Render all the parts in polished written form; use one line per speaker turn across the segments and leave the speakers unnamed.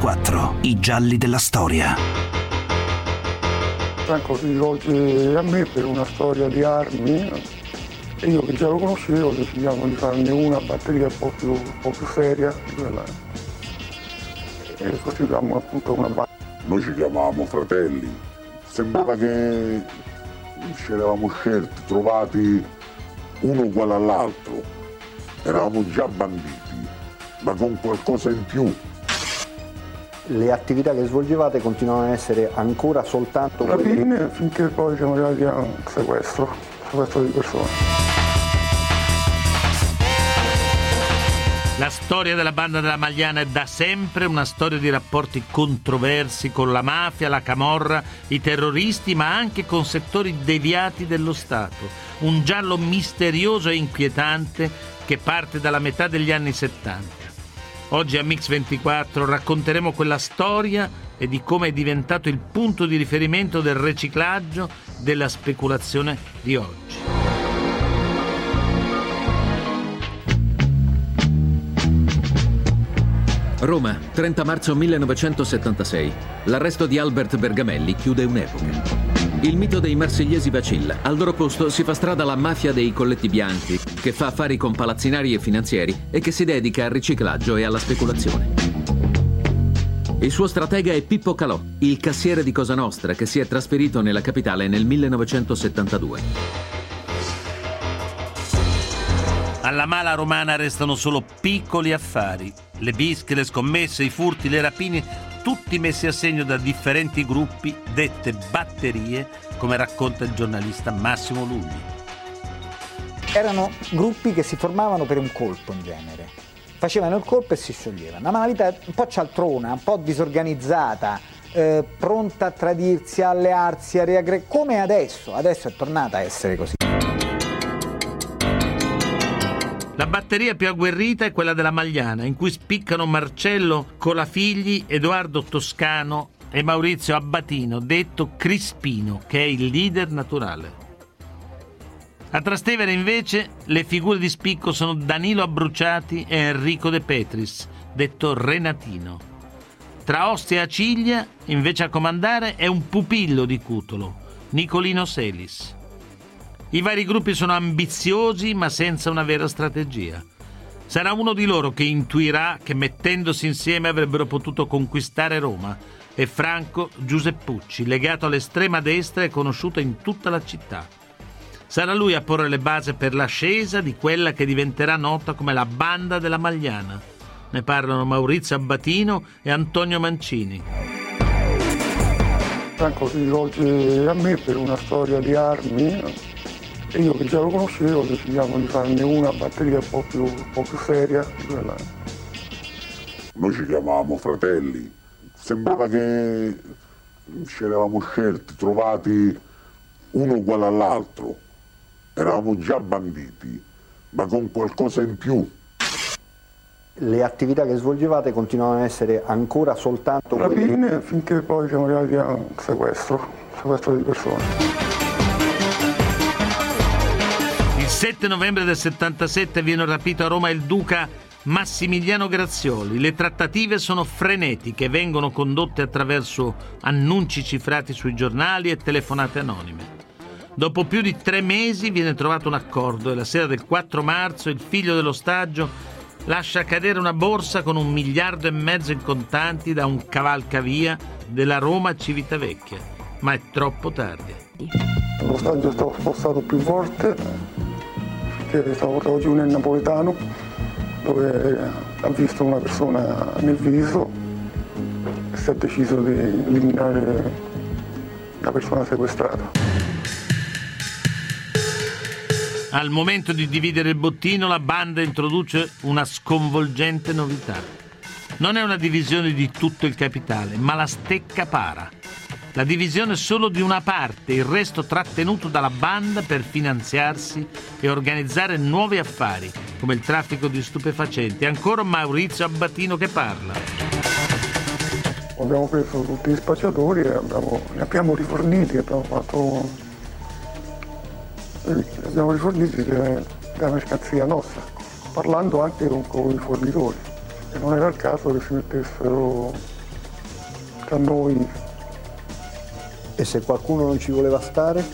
24, i gialli della storia.
Franco si rivolge a me per una storia di armi e io che già lo conoscevo decidiamo di farne una batteria un po' più seria di quella. E costituiamo appunto una batteria.
Noi ci chiamavamo fratelli, sembrava che ci eravamo scelti, trovati uno uguale all'altro, eravamo già banditi, ma con qualcosa in più.
Le attività che svolgevate continuavano ad essere ancora soltanto
rapine finché poi siamo arrivati a un sequestro di persone.
La storia della banda della Magliana è da sempre una storia di rapporti controversi con la mafia, la camorra, i terroristi, ma anche con settori deviati dello Stato. Un giallo misterioso e inquietante che parte dalla metà degli anni 70. Oggi a Mix24 racconteremo quella storia e di come è diventato il punto di riferimento del riciclaggio, della speculazione di oggi.
Roma, 30 marzo 1976. L'arresto di Albert Bergamelli chiude un'epoca. Il mito dei marsigliesi vacilla. Al loro posto si fa strada la mafia dei colletti bianchi, che fa affari con palazzinari e finanzieri e che si dedica al riciclaggio e alla speculazione. Il suo stratega è Pippo Calò, il cassiere di Cosa Nostra, che si è trasferito nella capitale nel 1972.
Alla mala romana restano solo piccoli affari. Le bische, le scommesse, i furti, le rapine, tutti messi a segno da differenti gruppi, dette batterie, come racconta il giornalista Massimo Lugli.
Erano gruppi che si formavano per un colpo in genere. Facevano il colpo e si scioglievano. Una malavita un po' cialtrona, un po' disorganizzata, pronta a tradirsi, a allearsi, a riaggregare, come adesso. Adesso è tornata a essere così.
La batteria più agguerrita è quella della Magliana, in cui spiccano Marcello Colafigli, Edoardo Toscano e Maurizio Abbatino, detto Crispino, che è il leader naturale. A Trastevere, invece, le figure di spicco sono Danilo Abbruciati e Enrico De Petris, detto Renatino. Tra Ostia e Aciglia, invece, a comandare è un pupillo di Cutolo, Nicolino Selis. I vari gruppi sono ambiziosi ma senza una vera strategia. Sarà uno di loro che intuirà che mettendosi insieme avrebbero potuto conquistare Roma. È Franco Giuseppucci, legato all'estrema destra e conosciuto in tutta la città. Sarà lui a porre le basi per l'ascesa di quella che diventerà nota come la banda della Magliana. Ne parlano Maurizio Abbatino e Antonio Mancini.
Franco si rivolge a me per una storia di armi. E io che già lo conoscevo decidiamo di farne una batteria un po' più seria di quella.
Noi ci chiamavamo fratelli, sembrava che ci eravamo scelti, trovati uno uguale all'altro, eravamo già banditi, ma con qualcosa in più.
Le attività che svolgevate continuavano ad essere ancora soltanto
rapine finché poi siamo arrivati a un sequestro di persone.
Il 7 novembre del 77 viene rapito a Roma il duca Massimiliano Grazioli. Le trattative sono frenetiche, vengono condotte attraverso annunci cifrati sui giornali e telefonate anonime. Dopo più di 3 mesi viene trovato un accordo e la sera del 4 marzo il figlio dell'ostaggio lascia cadere una borsa con 1,5 miliardi in contanti da un cavalcavia della Roma a Civitavecchia, ma è troppo tardi.
L'ostaggio è stato spostato più volte, che è stato portato giù nel napoletano, dove ha visto una persona nel viso e si è deciso di eliminare la persona sequestrata.
Al momento di dividere il bottino, la banda introduce una sconvolgente novità. Non è una divisione di tutto il capitale, ma la stecca para. La divisione solo di una parte, il resto trattenuto dalla banda per finanziarsi e organizzare nuovi affari, come il traffico di stupefacenti. Ancora Maurizio Abbatino che parla.
Abbiamo preso tutti gli spacciatori e li abbiamo riforniti, abbiamo riforniti della mercanzia nostra, parlando anche con i fornitori. E non era il caso che si mettessero tra noi.
E se qualcuno non ci voleva stare?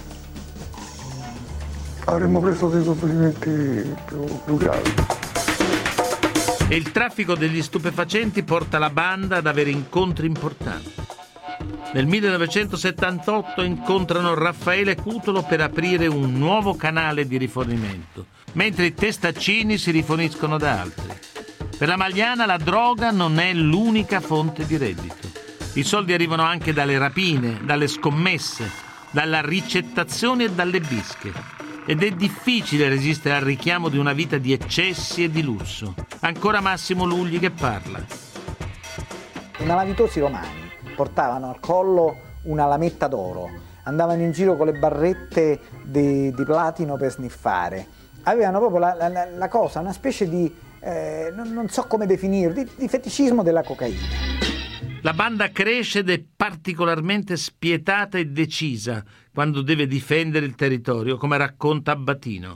Avremmo preso dei provvedimenti più gravi.
E il traffico degli stupefacenti porta la banda ad avere incontri importanti. Nel 1978 incontrano Raffaele Cutolo per aprire un nuovo canale di rifornimento, mentre i testaccini si riforniscono da altri. Per la Magliana la droga non è l'unica fonte di reddito. I soldi arrivano anche dalle rapine, dalle scommesse, dalla ricettazione e dalle bische. Ed è difficile resistere al richiamo di una vita di eccessi e di lusso. Ancora Massimo Lugli che parla.
I malavitosi romani portavano al collo una lametta d'oro, andavano in giro con le barrette di platino per sniffare. Avevano proprio la cosa, una specie di, non so come definirlo, di feticismo della cocaina.
La banda cresce ed è particolarmente spietata e decisa quando deve difendere il territorio, come racconta Abbatino.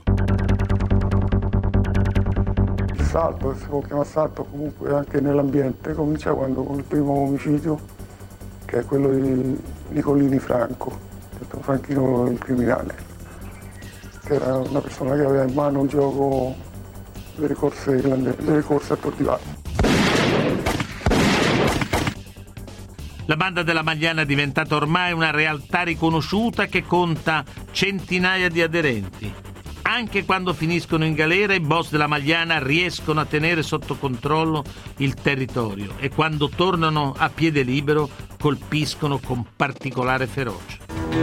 Il salto, che si può chiamare salto comunque anche nell'ambiente, comincia quando con il primo omicidio, che è quello di Nicolini Franco, detto Franchino il criminale, che era una persona che aveva in mano un gioco delle corse a Tor di Valle.
La banda della Magliana è diventata ormai una realtà riconosciuta che conta centinaia di aderenti. Anche quando finiscono in galera, i boss della Magliana riescono a tenere sotto controllo il territorio e quando tornano a piede libero colpiscono con particolare ferocia.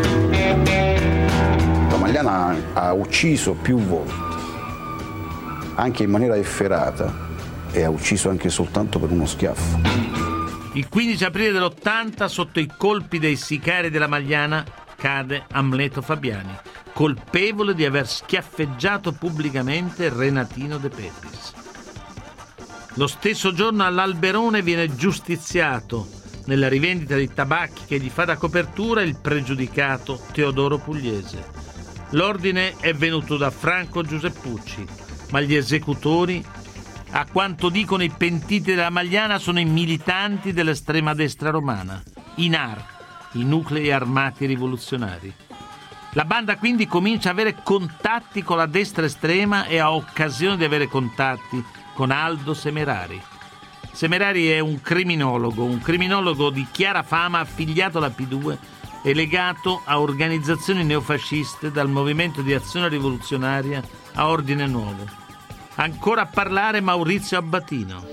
La Magliana ha ucciso più volte, anche in maniera efferata, e ha ucciso anche soltanto per uno schiaffo.
Il 15 aprile dell'80, sotto i colpi dei sicari della Magliana, cade Amleto Fabiani, colpevole di aver schiaffeggiato pubblicamente Renatino De Petris. Lo stesso giorno all'Alberone viene giustiziato, nella rivendita di tabacchi che gli fa da copertura, il pregiudicato Teodoro Pugliese. L'ordine è venuto da Franco Giuseppucci, ma gli esecutori, a quanto dicono i pentiti della Magliana, sono i militanti dell'estrema destra romana, i NAR, i nuclei armati rivoluzionari. La banda quindi comincia a avere contatti con la destra estrema e ha occasione di avere contatti con Aldo Semerari. Semerari è un criminologo di chiara fama, affiliato alla P2 e legato a organizzazioni neofasciste, dal Movimento di Azione Rivoluzionaria a Ordine Nuovo. Ancora a parlare Maurizio Abbatino.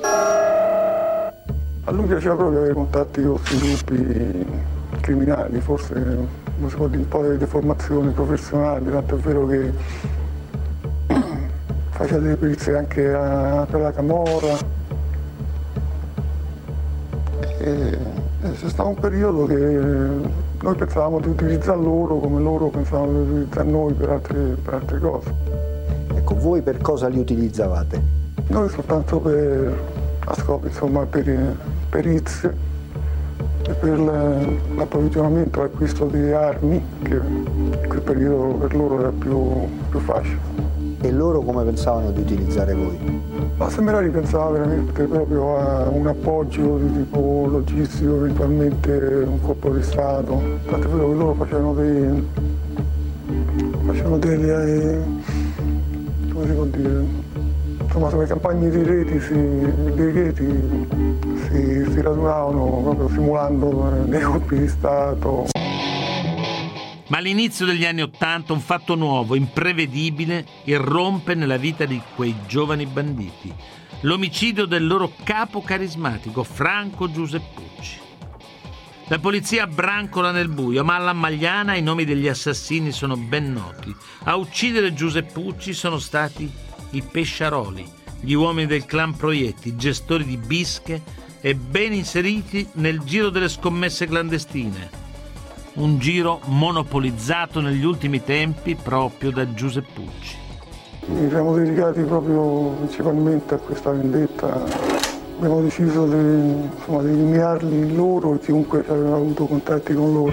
A lui piaceva proprio avere contatti con questi gruppi criminali, forse come si può dire, un po' di deformazioni professionali, tanto è vero che faceva delle perizie anche per la camorra. E c'è stato un periodo che noi pensavamo di utilizzare loro come loro pensavano di utilizzare noi per altre cose.
Ecco, voi per cosa li utilizzavate?
Noi soltanto a scopo, insomma, per perizie e per l'approvvigionamento e l'acquisto di armi, che in quel periodo per loro era più facile.
E loro come pensavano di utilizzare voi?
Ma Semerari pensava veramente proprio a un appoggio di tipo logistico, eventualmente un colpo di Stato. Tanto è vero che loro facevano delle come si può dire, insomma, sulle campagne di reti si radunavano proprio simulando dei colpi di Stato.
Ma all'inizio degli anni '80 un fatto nuovo, imprevedibile, irrompe nella vita di quei giovani banditi. L'omicidio del loro capo carismatico, Franco Giuseppucci. La polizia brancola nel buio, ma alla Magliana i nomi degli assassini sono ben noti. A uccidere Giuseppucci sono stati i Pesciaroli, gli uomini del clan Proietti, gestori di bische e ben inseriti nel giro delle scommesse clandestine. Un giro monopolizzato negli ultimi tempi proprio da Giuseppucci.
Ci siamo dedicati proprio principalmente a questa vendetta. Abbiamo deciso di eliminarli loro e chiunque aveva avuto contatti con loro.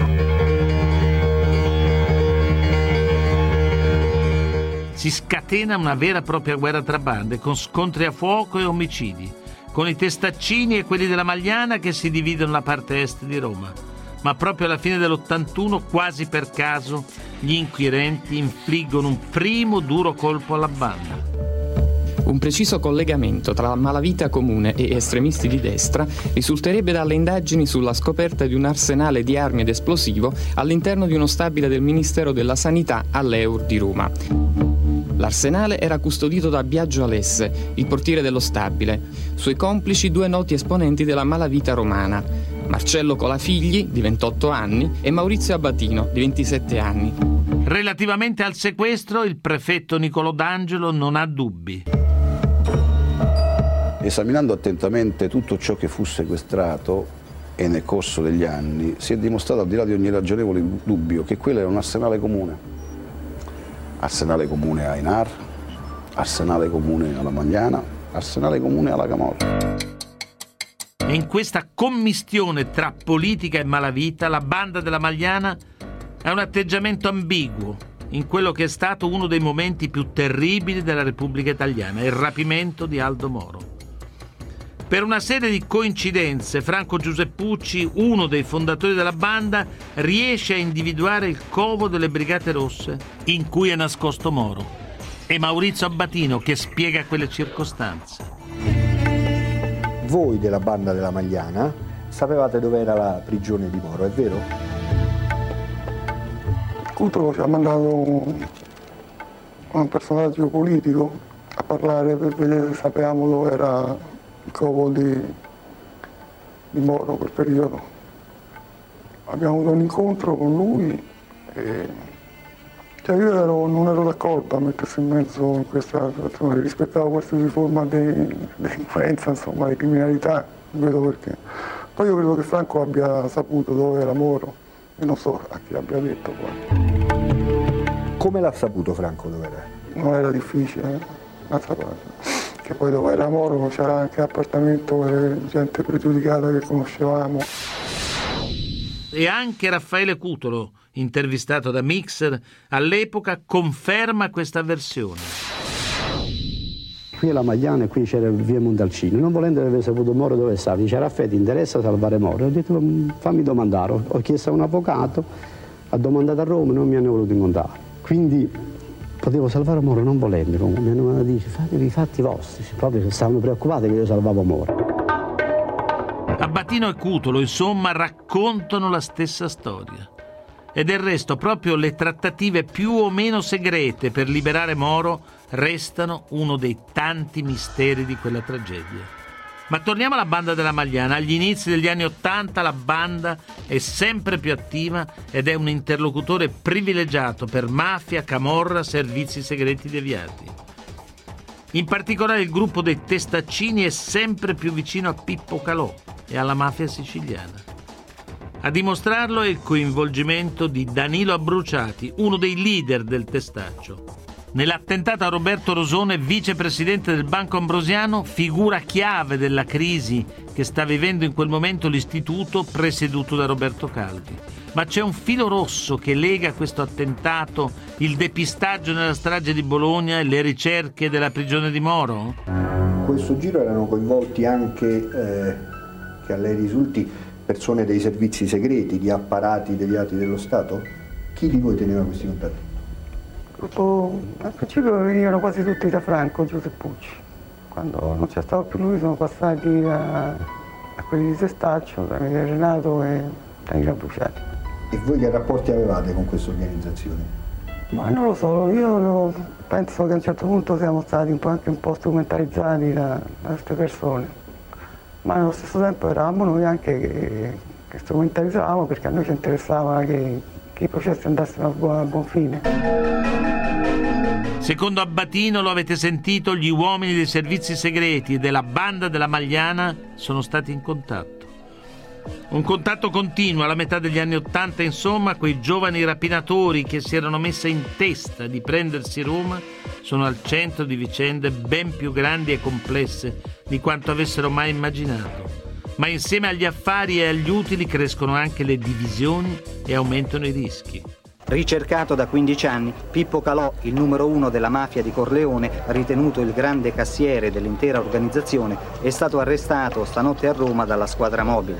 Si
scatena una vera e propria guerra tra bande, con scontri a fuoco e omicidi. con i Testaccini e quelli della Magliana che si dividono la parte est di Roma. Ma proprio alla fine dell'81, quasi per caso, gli inquirenti infliggono un primo duro colpo alla banda.
Un preciso collegamento tra la malavita comune e estremisti di destra risulterebbe dalle indagini sulla scoperta di un arsenale di armi ed esplosivo all'interno di uno stabile del Ministero della Sanità all'Eur di Roma. L'arsenale era custodito da Biagio Alesse, il portiere dello stabile. Suoi complici 2 noti esponenti della malavita romana, Marcello Colafigli, di 28 anni, e Maurizio Abbatino, di 27 anni.
Relativamente al sequestro, il prefetto Nicolò D'Angelo non ha dubbi.
Esaminando attentamente tutto ciò che fu sequestrato e nel corso degli anni, si è dimostrato al di là di ogni ragionevole dubbio che quello era un arsenale comune. Arsenale comune a Enar, arsenale comune alla Magliana, arsenale comune alla Camorra.
E in questa commistione tra politica e malavita, la banda della Magliana ha un atteggiamento ambiguo in quello che è stato uno dei momenti più terribili della Repubblica Italiana, il rapimento di Aldo Moro. Per una serie di coincidenze, Franco Giuseppucci, uno dei fondatori della banda, riesce a individuare il covo delle Brigate Rosse in cui è nascosto Moro. È Maurizio Abbatino che spiega quelle circostanze.
Voi della banda della Magliana sapevate dove era la prigione di Moro, è vero?
Cutolo ci ha mandato un personaggio politico a parlare per vedere se sapevamo dove era il covo di Moro quel periodo. Abbiamo avuto un incontro con lui e io non ero d'accordo a mettersi in mezzo in questa situazione, rispettavo qualsiasi forma di delinquenza, insomma, di criminalità, non vedo perché. Poi io credo che Franco abbia saputo dove era Moro e non so a chi abbia detto poi.
Come l'ha saputo Franco dove era?
Non era difficile, che poi dove era Moro c'era anche appartamento e gente pregiudicata che conoscevamo.
E anche Raffaele Cutolo, intervistato da Mixer, all'epoca conferma questa versione.
Qui è la Magliana e qui c'era via Montalcino. Non volendo aver saputo Moro dove stava, dice Raffaele, ti interessa salvare Moro? Ho detto fammi domandare, ho chiesto a un avvocato, ha domandato a Roma, non mi hanno voluto incontrare. Quindi potevo salvare Moro non volendo, mi hanno detto fatevi i fatti vostri, proprio stavano preoccupati che io salvavo Moro.
Abbatino e Cutolo, insomma, raccontano la stessa storia. E del resto proprio le trattative più o meno segrete per liberare Moro restano uno dei tanti misteri di quella tragedia. Ma torniamo alla banda della Magliana. Agli inizi degli anni '80 la banda è sempre più attiva ed è un interlocutore privilegiato per mafia, camorra, servizi segreti deviati. In particolare il gruppo dei Testaccini è sempre più vicino a Pippo Calò e alla mafia siciliana. A dimostrarlo è il coinvolgimento di Danilo Abbruciati, uno dei leader del Testaccio. Nell'attentato a Roberto Rosone, vicepresidente del Banco Ambrosiano, figura chiave della crisi che sta vivendo in quel momento l'istituto presieduto da Roberto Calvi. Ma c'è un filo rosso che lega questo attentato, il depistaggio nella strage di Bologna e le ricerche della prigione di Moro?
In questo giro erano coinvolti anche, che a lei risulti, persone dei servizi segreti, di apparati deviati dello Stato? Chi di voi teneva questi contatti?
Al principio venivano quasi tutti da Franco Giuseppucci. Quando non c'è stato più lui sono passati a quelli di Testaccio, da Renato e Danilo Abbruciati.
E voi che rapporti avevate con questa organizzazione?
Ma non lo so, io penso che a un certo punto siamo stati anche un po' strumentalizzati da queste persone. Ma allo stesso tempo eravamo noi anche che strumentalizzavamo perché a noi ci interessava che i processi andassero a buon fine.
Secondo Abbatino, lo avete sentito, gli uomini dei servizi segreti e della banda della Magliana sono stati in contatto. Un contatto continuo alla metà degli anni '80, insomma, quei giovani rapinatori che si erano messi in testa di prendersi Roma sono al centro di vicende ben più grandi e complesse di quanto avessero mai immaginato. Ma insieme agli affari e agli utili crescono anche le divisioni e aumentano i rischi.
Ricercato da 15 anni, Pippo Calò, il numero 1 della mafia di Corleone, ritenuto il grande cassiere dell'intera organizzazione, è stato arrestato stanotte a Roma dalla squadra mobile.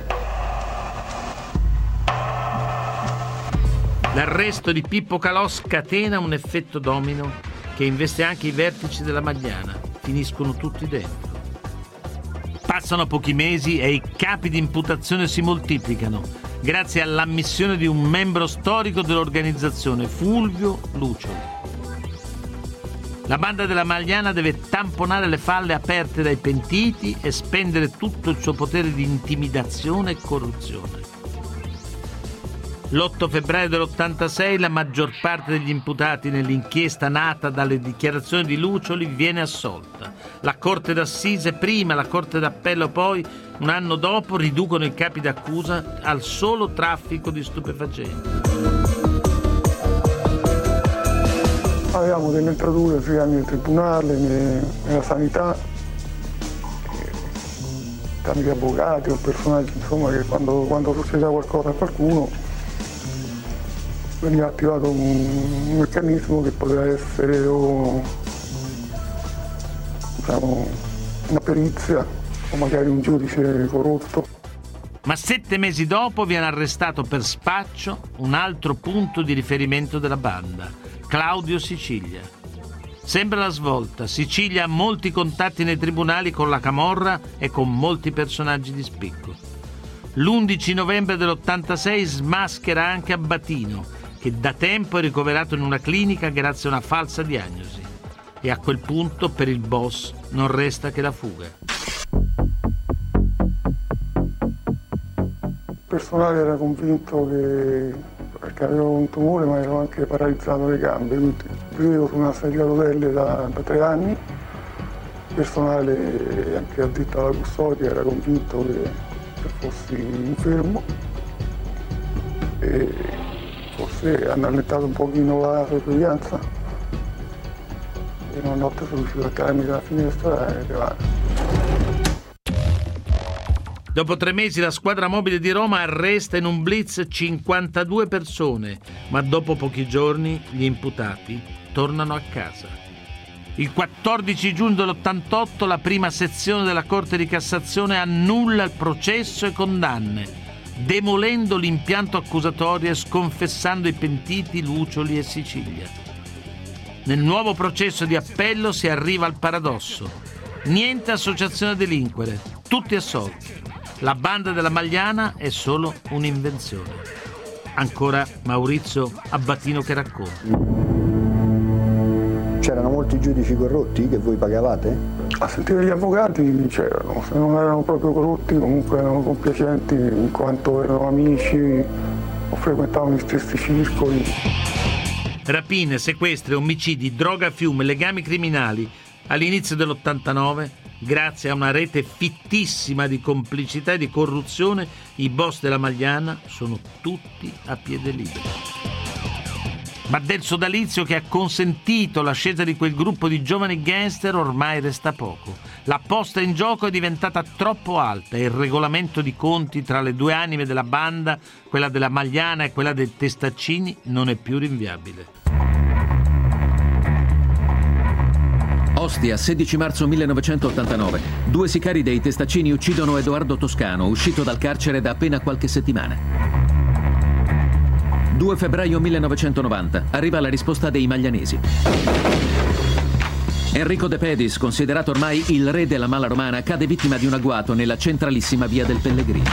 L'arresto di Pippo Calò scatena un effetto domino che investe anche i vertici della Magliana. Finiscono tutti dentro. Passano pochi mesi e i capi di imputazione si moltiplicano, grazie all'ammissione di un membro storico dell'organizzazione, Fulvio Lucioli. La banda della Magliana deve tamponare le falle aperte dai pentiti e spendere tutto il suo potere di intimidazione e corruzione. L'8 febbraio dell'86 la maggior parte degli imputati nell'inchiesta nata dalle dichiarazioni di Lucioli viene assolta. La Corte d'Assise prima, la Corte d'Appello poi, un anno dopo, riducono i capi d'accusa al solo traffico di stupefacenti.
Avevamo delle entrature sia nel tribunale, nella sanità, tramite avvocati o personaggi, insomma, che quando succedeva qualcosa a qualcuno veniva attivato un meccanismo che poteva essere una perizia o magari un giudice corrotto.
Ma 7 mesi dopo viene arrestato per spaccio un altro punto di riferimento della banda, Claudio Sicilia. Sembra la svolta. Sicilia ha molti contatti nei tribunali con la camorra e con molti personaggi di spicco. L'11 novembre dell'86 smaschera anche Abbatino, che da tempo è ricoverato in una clinica grazie a una falsa diagnosi. E a quel punto per il boss non resta che la fuga.
Il personale era convinto perché avevo un tumore, ma ero anche paralizzato le gambe, quindi vivevo su una sedia a rotelle da 3 anni. Il personale, anche addetto alla custodia, era convinto che fossi infermo e forse hanno allentato un pochino la sorveglianza e una notte sono riuscito a calarmi dalla finestra e levare.
Dopo 3 mesi la squadra mobile di Roma arresta in un blitz 52 persone, ma dopo pochi giorni gli imputati tornano a casa. Il 14 giugno dell'88 la prima sezione della Corte di Cassazione annulla il processo e condanne, demolendo l'impianto accusatorio e sconfessando i pentiti Lucioli e Sicilia. Nel nuovo processo di appello si arriva al paradosso. Niente associazione a delinquere, tutti assolti. La banda della Magliana è solo un'invenzione. Ancora Maurizio Abbatino che racconta.
C'erano molti giudici corrotti che voi pagavate?
A sentire gli avvocati c'erano, se non erano proprio corrotti comunque erano compiacenti in quanto erano amici o frequentavano gli stessi circoli.
Rapine, sequestri, omicidi, droga a fiume, legami criminali. All'inizio dell'89, grazie a una rete fittissima di complicità e di corruzione, i boss della Magliana sono tutti a piede libero. Ma del sodalizio che ha consentito l'ascesa di quel gruppo di giovani gangster ormai resta poco. La posta in gioco è diventata troppo alta e il regolamento di conti tra le due anime della banda, quella della Magliana e quella dei Testaccini, non è più rinviabile.
Ostia, 16 marzo 1989. 2 sicari dei Testaccini uccidono Edoardo Toscano, uscito dal carcere da appena qualche settimana. 2 febbraio 1990. Arriva la risposta dei maglianesi. Enrico De Pedis, considerato ormai il re della mala romana, cade vittima di un agguato nella centralissima via del Pellegrino.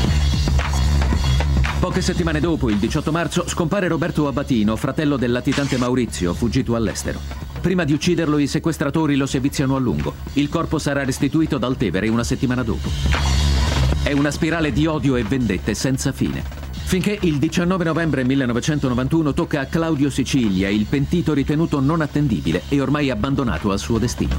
Poche settimane dopo, il 18 marzo, scompare Roberto Abbatino, fratello del latitante Maurizio, fuggito all'estero. Prima di ucciderlo, i sequestratori lo seviziano a lungo. Il corpo sarà restituito dal Tevere una settimana dopo. È una spirale di odio e vendette senza fine. Finché il 19 novembre 1991 tocca a Claudio Sicilia, il pentito ritenuto non attendibile e ormai abbandonato al suo destino.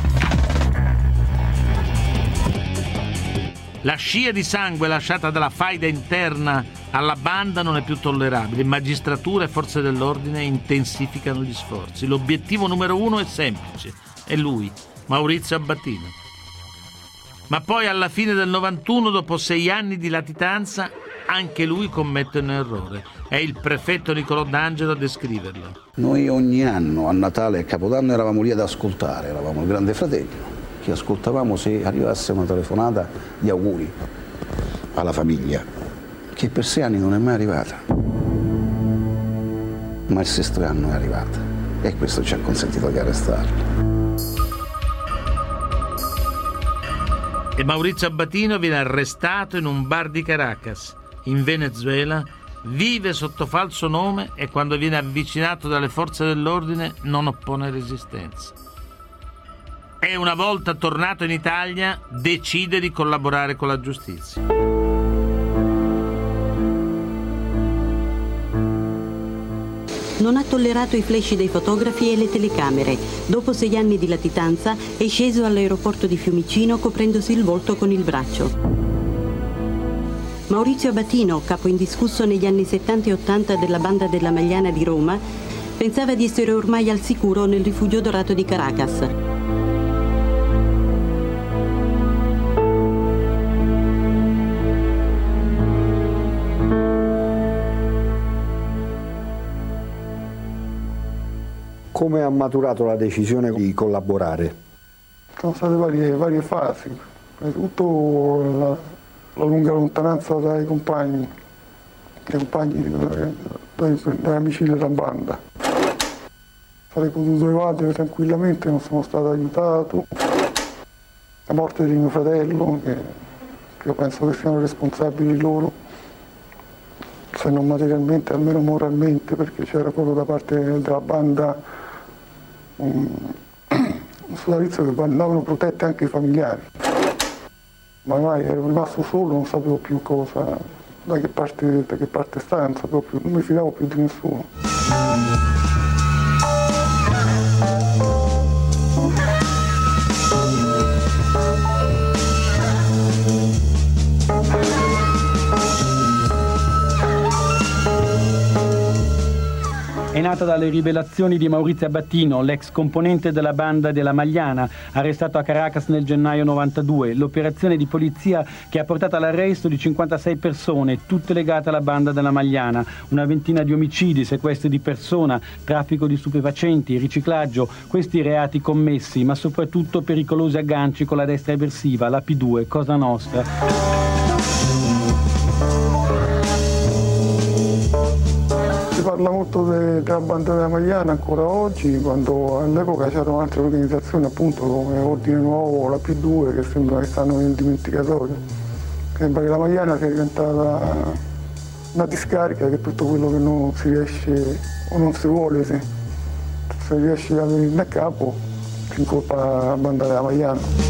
La scia di sangue lasciata dalla faida interna alla banda non è più tollerabile. Magistratura e forze dell'ordine intensificano gli sforzi. L'obiettivo numero 1 è semplice. È lui, Maurizio Abbatino. Ma poi alla fine del 91, dopo 6 anni di latitanza, anche lui commette un errore. È il prefetto Nicolò D'Angelo a descriverlo.
Noi ogni anno, a Natale e Capodanno, eravamo lì ad ascoltare, eravamo il Grande Fratello, che ascoltavamo se arrivasse una telefonata di auguri alla famiglia, che per 6 anni non è mai arrivata. Ma il 6° anno è arrivata e questo ci ha consentito di arrestarlo.
E Maurizio Abatino viene arrestato in un bar di Caracas, in Venezuela, vive sotto falso nome e quando viene avvicinato dalle forze dell'ordine non oppone resistenza. E una volta tornato in Italia decide di collaborare con la giustizia.
Non ha tollerato i flash dei fotografi e le telecamere. Dopo 6 anni di latitanza è sceso all'aeroporto di Fiumicino coprendosi il volto con il braccio. Maurizio Abatino, capo indiscusso negli anni 70 e 80 della banda della Magliana di Roma, pensava di essere ormai al sicuro nel rifugio dorato di Caracas.
Come ha maturato la decisione di collaborare?
Sono state varie fasi, innanzitutto la lunga lontananza dai compagni dagli amici della banda. Sarei potuto evadere tranquillamente, non sono stato aiutato. La morte di mio fratello, che io penso che siano responsabili loro, se non materialmente almeno moralmente, perché c'era proprio da parte della banda un sodalizio che andavano protetti anche i familiari. Ma ormai ero rimasto solo, non sapevo più da che parte stare, non mi fidavo più di nessuno.
È nata dalle rivelazioni di Maurizio Abatino, l'ex componente della banda della Magliana, arrestato a Caracas nel gennaio 92. L'operazione di polizia che ha portato all'arresto di 56 persone, tutte legate alla banda della Magliana. Una ventina di omicidi, sequestri di persona, traffico di stupefacenti, riciclaggio, questi reati commessi, ma soprattutto pericolosi agganci con la destra eversiva, la P2, Cosa Nostra.
Si parla molto della banda della Magliana ancora oggi, quando all'epoca c'erano altre organizzazioni appunto come Ordine Nuovo, la P2, che sembra che stanno nel dimenticatoio. Sembra che la Magliana sia diventata una discarica, che tutto quello che non si riesce o non si vuole, se riesce a venirne a capo, si incolpa la banda della Magliana.